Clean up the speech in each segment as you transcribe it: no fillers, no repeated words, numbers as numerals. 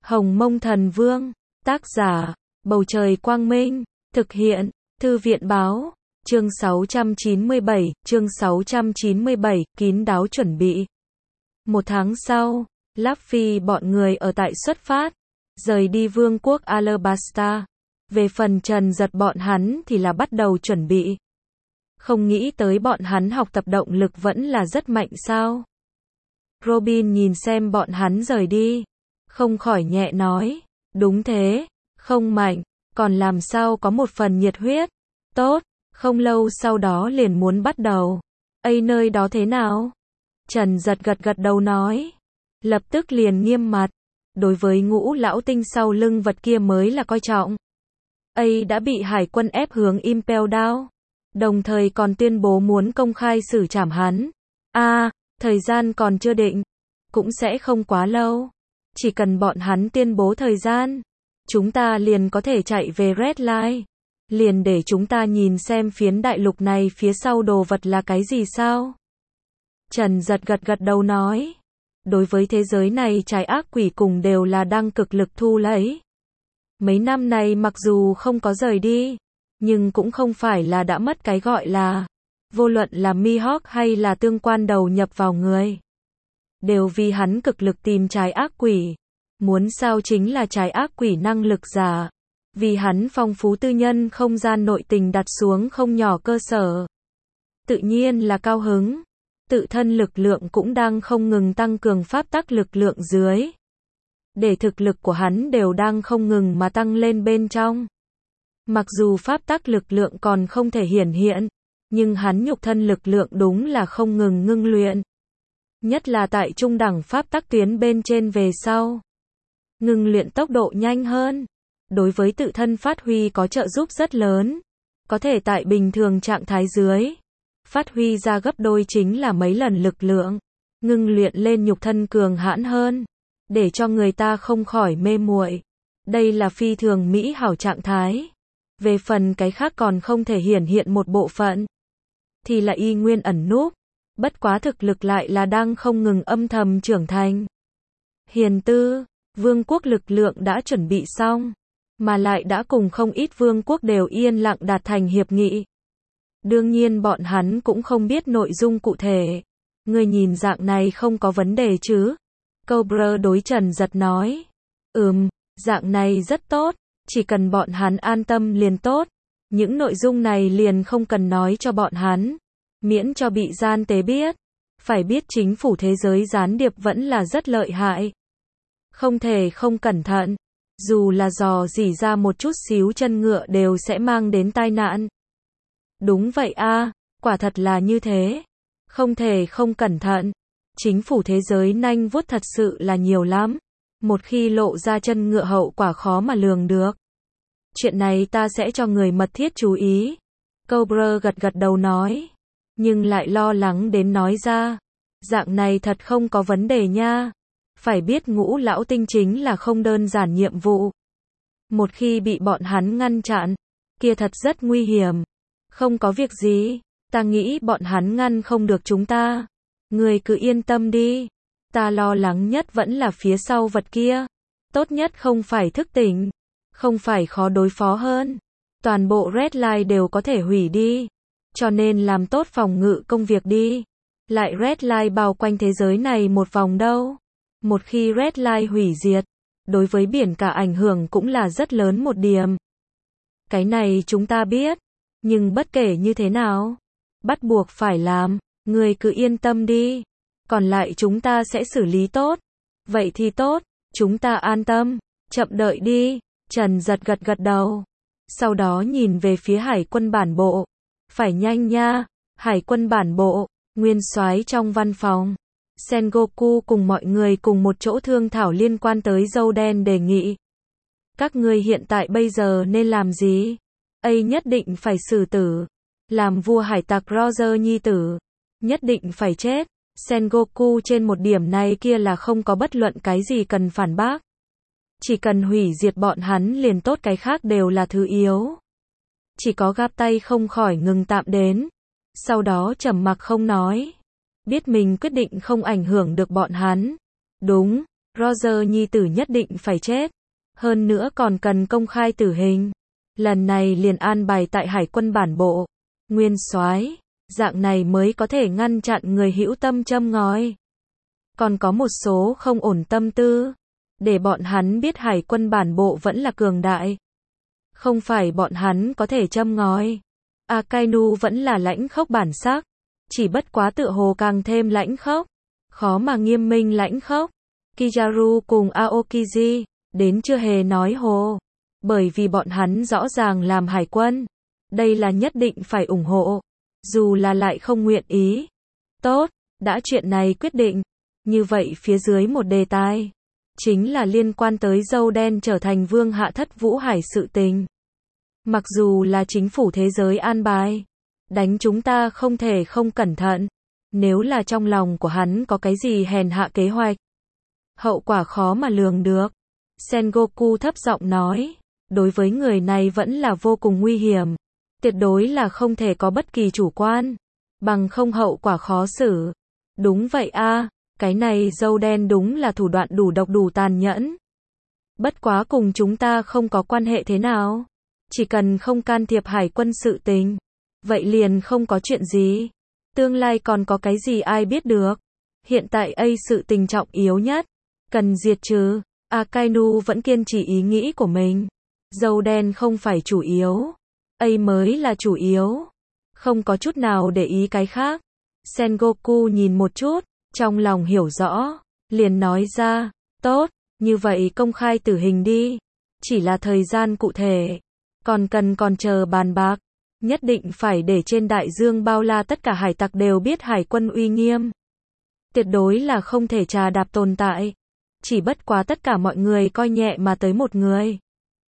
Hồng Mông Thần Vương, tác giả, Bầu Trời Quang Minh, thực hiện, Thư viện Báo, chương 697, kín đáo chuẩn bị. Một tháng sau, Luffy bọn người ở tại xuất phát, rời đi vương quốc Alabasta. Về phần Trần Giật bọn hắn thì là bắt đầu chuẩn bị. Không nghĩ tới bọn hắn học tập động lực vẫn là rất mạnh sao. Robin nhìn xem bọn hắn rời đi, không khỏi nhẹ nói, đúng thế, không mạnh, còn làm sao có một phần nhiệt huyết. Tốt, không lâu sau đó liền muốn bắt đầu. Ây nơi đó thế nào? Trần Giật gật gật đầu nói, lập tức liền nghiêm mặt, đối với Ngũ lão tinh sau lưng vật kia mới là coi trọng. Ây đã bị hải quân ép hướng Impel Down, đồng thời còn tuyên bố muốn công khai xử trảm hắn. Thời gian còn chưa định, cũng sẽ không quá lâu. Chỉ cần bọn hắn tuyên bố thời gian, chúng ta liền có thể chạy về Red Line. Liền để chúng ta nhìn xem phiến đại lục này phía sau đồ vật là cái gì sao? Trần Giật gật gật đầu nói, đối với thế giới này trái ác quỷ cùng đều là đang cực lực thu lấy. Mấy năm này mặc dù không có rời đi, nhưng cũng không phải là đã mất cái gọi là, vô luận là Mihawk hay là tương quan đầu nhập vào người. Đều vì hắn cực lực tìm trái ác quỷ. Muốn sao chính là trái ác quỷ năng lực giả. Vì hắn phong phú tư nhân không gian nội tình đặt xuống không nhỏ cơ sở. Tự nhiên là cao hứng. Tự thân lực lượng cũng đang không ngừng tăng cường pháp tắc lực lượng dưới. Để thực lực của hắn đều đang không ngừng mà tăng lên bên trong. Mặc dù pháp tắc lực lượng còn không thể hiển hiện, nhưng hắn nhục thân lực lượng đúng là không ngừng ngưng luyện. Nhất là tại trung đẳng pháp tắc tuyến bên trên về sau. Ngưng luyện tốc độ nhanh hơn. Đối với tự thân phát huy có trợ giúp rất lớn. Có thể tại bình thường trạng thái dưới. Phát huy ra gấp đôi chính là mấy lần lực lượng. Ngưng luyện lên nhục thân cường hãn hơn. Để cho người ta không khỏi mê muội. Đây là phi thường mỹ hảo trạng thái. Về phần cái khác còn không thể hiển hiện một bộ phận. Thì là y nguyên ẩn núp. Bất quá thực lực lại là đang không ngừng âm thầm trưởng thành. Hiền Tư, vương quốc lực lượng đã chuẩn bị xong. Mà lại đã cùng không ít vương quốc đều yên lặng đạt thành hiệp nghị. Đương nhiên bọn hắn cũng không biết nội dung cụ thể. Người nhìn dạng này không có vấn đề chứ? Cobra đối Trần Giật nói. Dạng này rất tốt. Chỉ cần bọn hắn an tâm liền tốt. Những nội dung này liền không cần nói cho bọn hắn. Miễn cho bị gian tế biết. Phải biết chính phủ thế giới gián điệp vẫn là rất lợi hại. Không thể không cẩn thận. Dù là dò dỉ ra một chút xíu chân ngựa đều sẽ mang đến tai nạn. Đúng vậy quả thật là như thế. Không thể không cẩn thận. Chính phủ thế giới nanh vuốt thật sự là nhiều lắm. Một khi lộ ra chân ngựa hậu quả khó mà lường được. Chuyện này ta sẽ cho người mật thiết chú ý. Cobra gật gật đầu nói. Nhưng lại lo lắng đến nói ra. Dạng này thật không có vấn đề nha. Phải biết Ngũ lão tinh chính là không đơn giản nhiệm vụ. Một khi bị bọn hắn ngăn chặn, kia thật rất nguy hiểm. Không có việc gì, ta nghĩ bọn hắn ngăn không được chúng ta. Người cứ yên tâm đi. Ta lo lắng nhất vẫn là phía sau vật kia. Tốt nhất không phải thức tỉnh. Không phải khó đối phó hơn. Toàn bộ Red Line đều có thể hủy đi. Cho nên làm tốt phòng ngự công việc đi. Lại Red Line bao quanh thế giới này một vòng đâu. Một khi Red Line hủy diệt, đối với biển cả ảnh hưởng cũng là rất lớn một điểm. Cái này chúng ta biết, nhưng bất kể như thế nào, bắt buộc phải làm, người cứ yên tâm đi. Còn lại chúng ta sẽ xử lý tốt. Vậy thì tốt, chúng ta an tâm, chậm đợi đi. Trần Giật gật gật đầu. Sau đó nhìn về phía hải quân bản bộ. Phải nhanh nha, hải quân bản bộ, nguyên soái trong văn phòng. Sengoku cùng mọi người cùng một chỗ thương thảo liên quan tới dâu đen đề nghị. Các ngươi hiện tại bây giờ nên làm gì? Nhất định phải xử tử. Làm vua hải tặc Roger nhi tử. Nhất định phải chết. Sengoku trên một điểm này kia là không có bất luận cái gì cần phản bác. Chỉ cần hủy diệt bọn hắn liền tốt, cái khác đều là thứ yếu. Chỉ có gáp tay không khỏi ngừng tạm đến. Sau đó trầm mặc không nói. Biết mình quyết định không ảnh hưởng được bọn hắn. Đúng, Roger nhi tử nhất định phải chết. Hơn nữa còn cần công khai tử hình. Lần này liền an bài tại hải quân bản bộ. Nguyên soái, dạng này mới có thể ngăn chặn người hữu tâm châm ngòi. Còn có một số không ổn tâm tư. Để bọn hắn biết hải quân bản bộ vẫn là cường đại. Không phải bọn hắn có thể châm ngòi. Akainu vẫn là lãnh khốc bản sắc. Chỉ bất quá tựa hồ càng thêm lãnh khốc. Khó mà nghiêm minh lãnh khốc. Kizaru cùng Aokiji, đến chưa hề nói hồ. Bởi vì bọn hắn rõ ràng làm hải quân. Đây là nhất định phải ủng hộ. Dù là lại không nguyện ý. Tốt, đã chuyện này quyết định. Như vậy phía dưới một đề tài. Chính là liên quan tới dâu đen trở thành vương hạ thất vũ hải sự tình. Mặc dù là chính phủ thế giới an bài. Đánh chúng ta không thể không cẩn thận. Nếu là trong lòng của hắn có cái gì hèn hạ kế hoạch. Hậu quả khó mà lường được. Sengoku thấp giọng nói. Đối với người này vẫn là vô cùng nguy hiểm. Tuyệt đối là không thể có bất kỳ chủ quan. Bằng không hậu quả khó xử. Đúng vậy a, cái này dâu đen đúng là thủ đoạn đủ độc đủ tàn nhẫn. Bất quá cùng chúng ta không có quan hệ thế nào. Chỉ cần không can thiệp hải quân sự tình. Vậy liền không có chuyện gì. Tương lai còn có cái gì ai biết được. Hiện tại sự tình trọng yếu nhất. Cần diệt trừ. Akainu vẫn kiên trì ý nghĩ của mình. Dâu đen không phải chủ yếu. Mới là chủ yếu. Không có chút nào để ý cái khác. Sengoku nhìn một chút. Trong lòng hiểu rõ. Liền nói ra. Tốt, như vậy công khai tử hình đi. Chỉ là thời gian cụ thể. Còn chờ bàn bạc. Nhất định phải để trên đại dương bao la tất cả hải tặc đều biết hải quân uy nghiêm. Tuyệt đối là không thể trà đạp tồn tại. Chỉ bất quá tất cả mọi người coi nhẹ mà tới một người.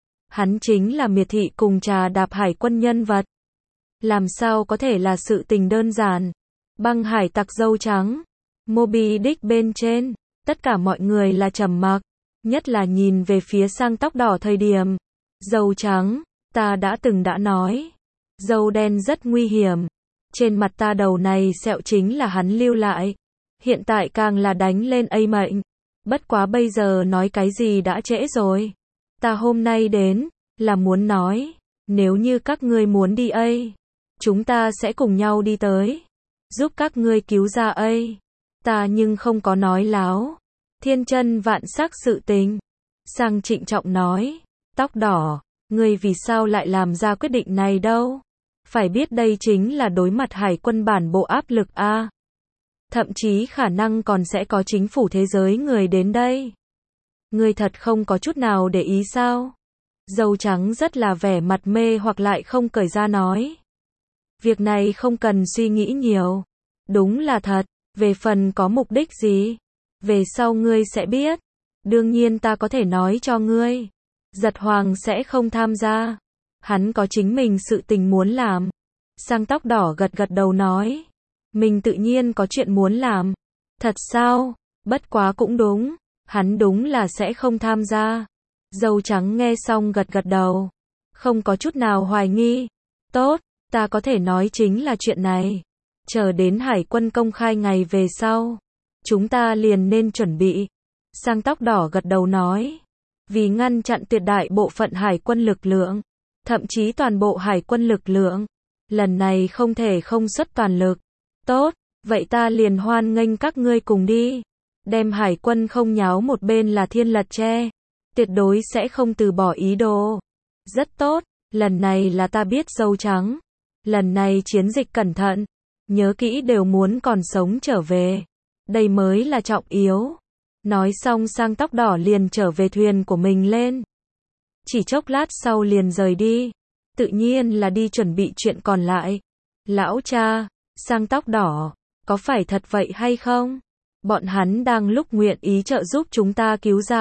Hắn chính là miệt thị cùng trà đạp hải quân nhân vật. Làm sao có thể là sự tình đơn giản. Băng hải tặc dâu trắng. Moby Dick bên trên. Tất cả mọi người là trầm mặc. Nhất là nhìn về phía sang tóc đỏ thời điểm. Dâu trắng, ta đã nói. Dâu đen rất nguy hiểm. Trên mặt ta đầu này sẹo chính là hắn lưu lại. Hiện tại càng là đánh lên mệnh. Bất quá bây giờ nói cái gì đã trễ rồi. Ta hôm nay đến, là muốn nói. Nếu như các ngươi muốn đi chúng ta sẽ cùng nhau đi tới. Giúp các ngươi cứu ra Ta nhưng không có nói láo. Thiên chân vạn sắc sự tình. Sang trịnh trọng nói. Tóc đỏ, ngươi vì sao lại làm ra quyết định này đâu? Phải biết đây chính là đối mặt hải quân bản bộ áp lực a. Thậm chí khả năng còn sẽ có chính phủ thế giới người đến đây. Ngươi thật không có chút nào để ý sao? Dâu trắng rất là vẻ mặt mê hoặc lại không cởi ra nói. Việc này không cần suy nghĩ nhiều. Đúng là thật, về phần có mục đích gì? Về sau ngươi sẽ biết. Đương nhiên ta có thể nói cho ngươi. Giật Hoàng sẽ không tham gia. Hắn có chính mình sự tình muốn làm. Sang tóc đỏ gật gật đầu nói. Mình tự nhiên có chuyện muốn làm. Thật sao? Bất quá cũng đúng. Hắn đúng là sẽ không tham gia. Dâu trắng nghe xong gật gật đầu. Không có chút nào hoài nghi. Tốt, ta có thể nói chính là chuyện này. Chờ đến hải quân công khai ngày về sau. Chúng ta liền nên chuẩn bị. Sang tóc đỏ gật đầu nói. Vì ngăn chặn tuyệt đại bộ phận hải quân lực lượng. Thậm chí toàn bộ hải quân lực lượng. Lần này không thể không xuất toàn lực. Tốt, vậy ta liền hoan nghênh các ngươi cùng đi. Đem hải quân không nháo một bên là thiên lật tre. Tuyệt đối sẽ không từ bỏ ý đồ. Rất tốt, lần này là ta biết dâu trắng. Lần này chiến dịch cẩn thận. Nhớ kỹ đều muốn còn sống trở về. Đây mới là trọng yếu. Nói xong sang tóc đỏ liền trở về thuyền của mình lên. Chỉ chốc lát sau liền rời đi. Tự nhiên là đi chuẩn bị chuyện còn lại. Lão cha, sang tóc đỏ, có phải thật vậy hay không? Bọn hắn đang lúc nguyện ý trợ giúp chúng ta cứu ra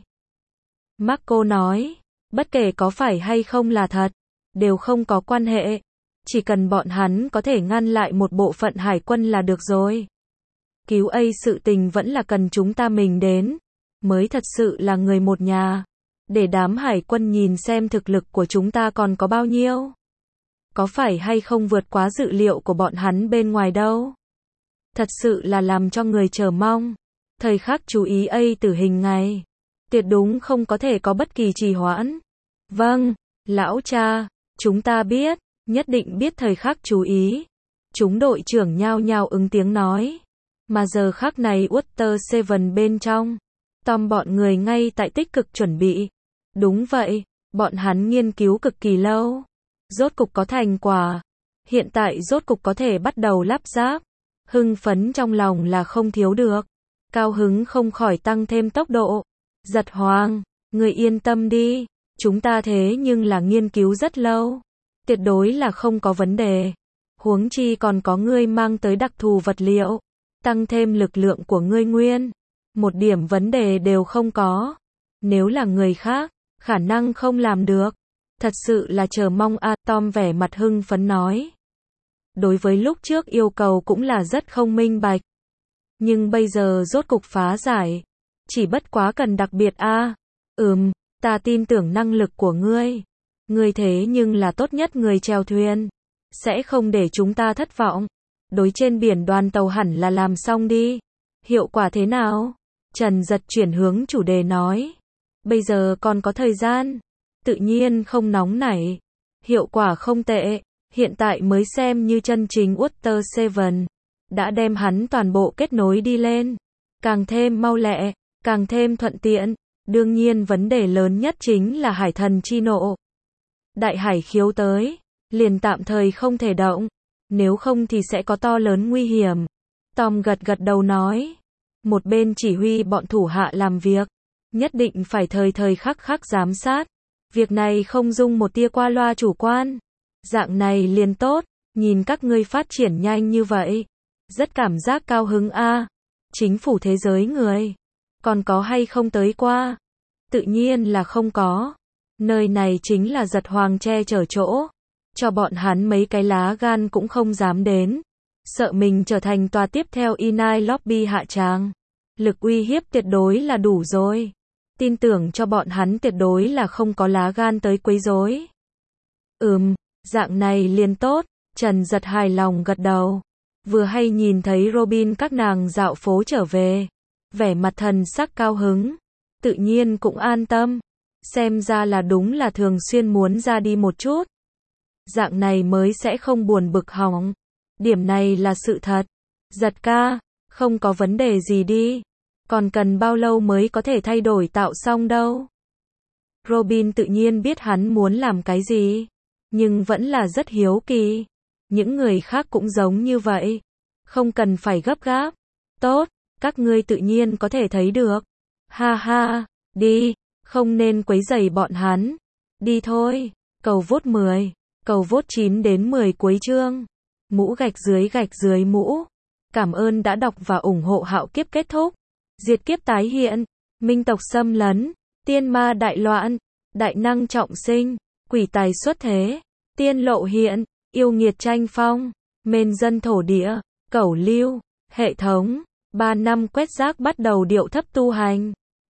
Marco nói, bất kể có phải hay không là thật, đều không có quan hệ. Chỉ cần bọn hắn có thể ngăn lại một bộ phận hải quân là được rồi. Cứu sự tình vẫn là cần chúng ta mình đến. Mới thật sự là người một nhà. Để đám hải quân nhìn xem thực lực của chúng ta còn có bao nhiêu. Có phải hay không vượt quá dự liệu của bọn hắn bên ngoài đâu. Thật sự là làm cho người chờ mong. Thời khắc chú ý tử hình ngày. Tuyệt đúng không có thể có bất kỳ trì hoãn. Vâng, lão cha, chúng ta biết, nhất định biết thời khắc chú ý. Chúng đội trưởng nhao nhao ứng tiếng nói. Mà giờ khắc này Water Seven bên trong, Tom bọn người ngay tại tích cực chuẩn bị. Đúng vậy, bọn hắn nghiên cứu cực kỳ lâu. Rốt cục có thành quả. Hiện tại rốt cục có thể bắt đầu lắp ráp. Hưng phấn trong lòng là không thiếu được. Cao hứng không khỏi tăng thêm tốc độ. Giật Hoàng, người yên tâm đi. Chúng ta thế nhưng là nghiên cứu rất lâu. Tuyệt đối là không có vấn đề. Huống chi còn có ngươi mang tới đặc thù vật liệu. Tăng thêm lực lượng của ngươi nguyên. Một điểm vấn đề đều không có. Nếu là người khác, khả năng không làm được. Thật sự là chờ mong a. Tom vẻ mặt hưng phấn nói. Đối với lúc trước yêu cầu cũng là rất không minh bạch. Nhưng bây giờ rốt cục phá giải. Chỉ bất quá cần đặc biệt a. Ta tin tưởng năng lực của ngươi. Ngươi thế nhưng là tốt nhất người chèo thuyền. Sẽ không để chúng ta thất vọng. Đối trên biển đoàn tàu hẳn là làm xong đi. Hiệu quả thế nào? Trần Giật chuyển hướng chủ đề nói. Bây giờ còn có thời gian. Tự nhiên không nóng nảy. Hiệu quả không tệ. Hiện tại mới xem như chân chính Water Seven. Đã đem hắn toàn bộ kết nối đi lên. Càng thêm mau lẹ, càng thêm thuận tiện. Đương nhiên vấn đề lớn nhất chính là hải thần chi nộ. Đại hải khiếu tới. Liền tạm thời không thể động. Nếu không thì sẽ có to lớn nguy hiểm. Tom gật gật đầu nói. Một bên chỉ huy bọn thủ hạ làm việc. Nhất định phải thời khắc khắc giám sát. Việc này không dung một tia qua loa chủ quan. Dạng này liền tốt. Nhìn các ngươi phát triển nhanh như vậy. Rất cảm giác cao hứng a. Chính phủ thế giới người. Còn có hay không tới qua? Tự nhiên là không có. Nơi này chính là Giật Hoàng che chở chỗ. Cho bọn hắn mấy cái lá gan cũng không dám đến. Sợ mình trở thành tòa tiếp theo Inai Lobby hạ tràng. Lực uy hiếp tuyệt đối là đủ rồi. Tin tưởng cho bọn hắn tuyệt đối là không có lá gan tới quấy rối. Dạng này liền tốt. Trần Giật hài lòng gật đầu. Vừa hay nhìn thấy Robin các nàng dạo phố trở về. Vẻ mặt thần sắc cao hứng. Tự nhiên cũng an tâm. Xem ra là đúng là thường xuyên muốn ra đi một chút. Dạng này mới sẽ không buồn bực hỏng. Điểm này là sự thật. Giật ca, không có vấn đề gì đi. Còn cần bao lâu mới có thể thay đổi tạo xong đâu. Robin tự nhiên biết hắn muốn làm cái gì. Nhưng vẫn là rất hiếu kỳ. Những người khác cũng giống như vậy. Không cần phải gấp gáp. Tốt, các ngươi tự nhiên có thể thấy được. Ha ha, đi, không nên quấy rầy bọn hắn. Đi thôi, cầu vote 10, cầu vote 9 đến 10 cuối chương. Mũ gạch dưới mũ. Cảm ơn đã đọc và ủng hộ Hạo Kiếp kết thúc. Diệt kiếp tái hiện, minh tộc xâm lấn, tiên ma đại loạn, đại năng trọng sinh, quỷ tài xuất thế, tiên lộ hiện, yêu nghiệt tranh phong, mền dân thổ địa, cẩu lưu, hệ thống, 3 năm quét rác bắt đầu điệu thấp tu hành.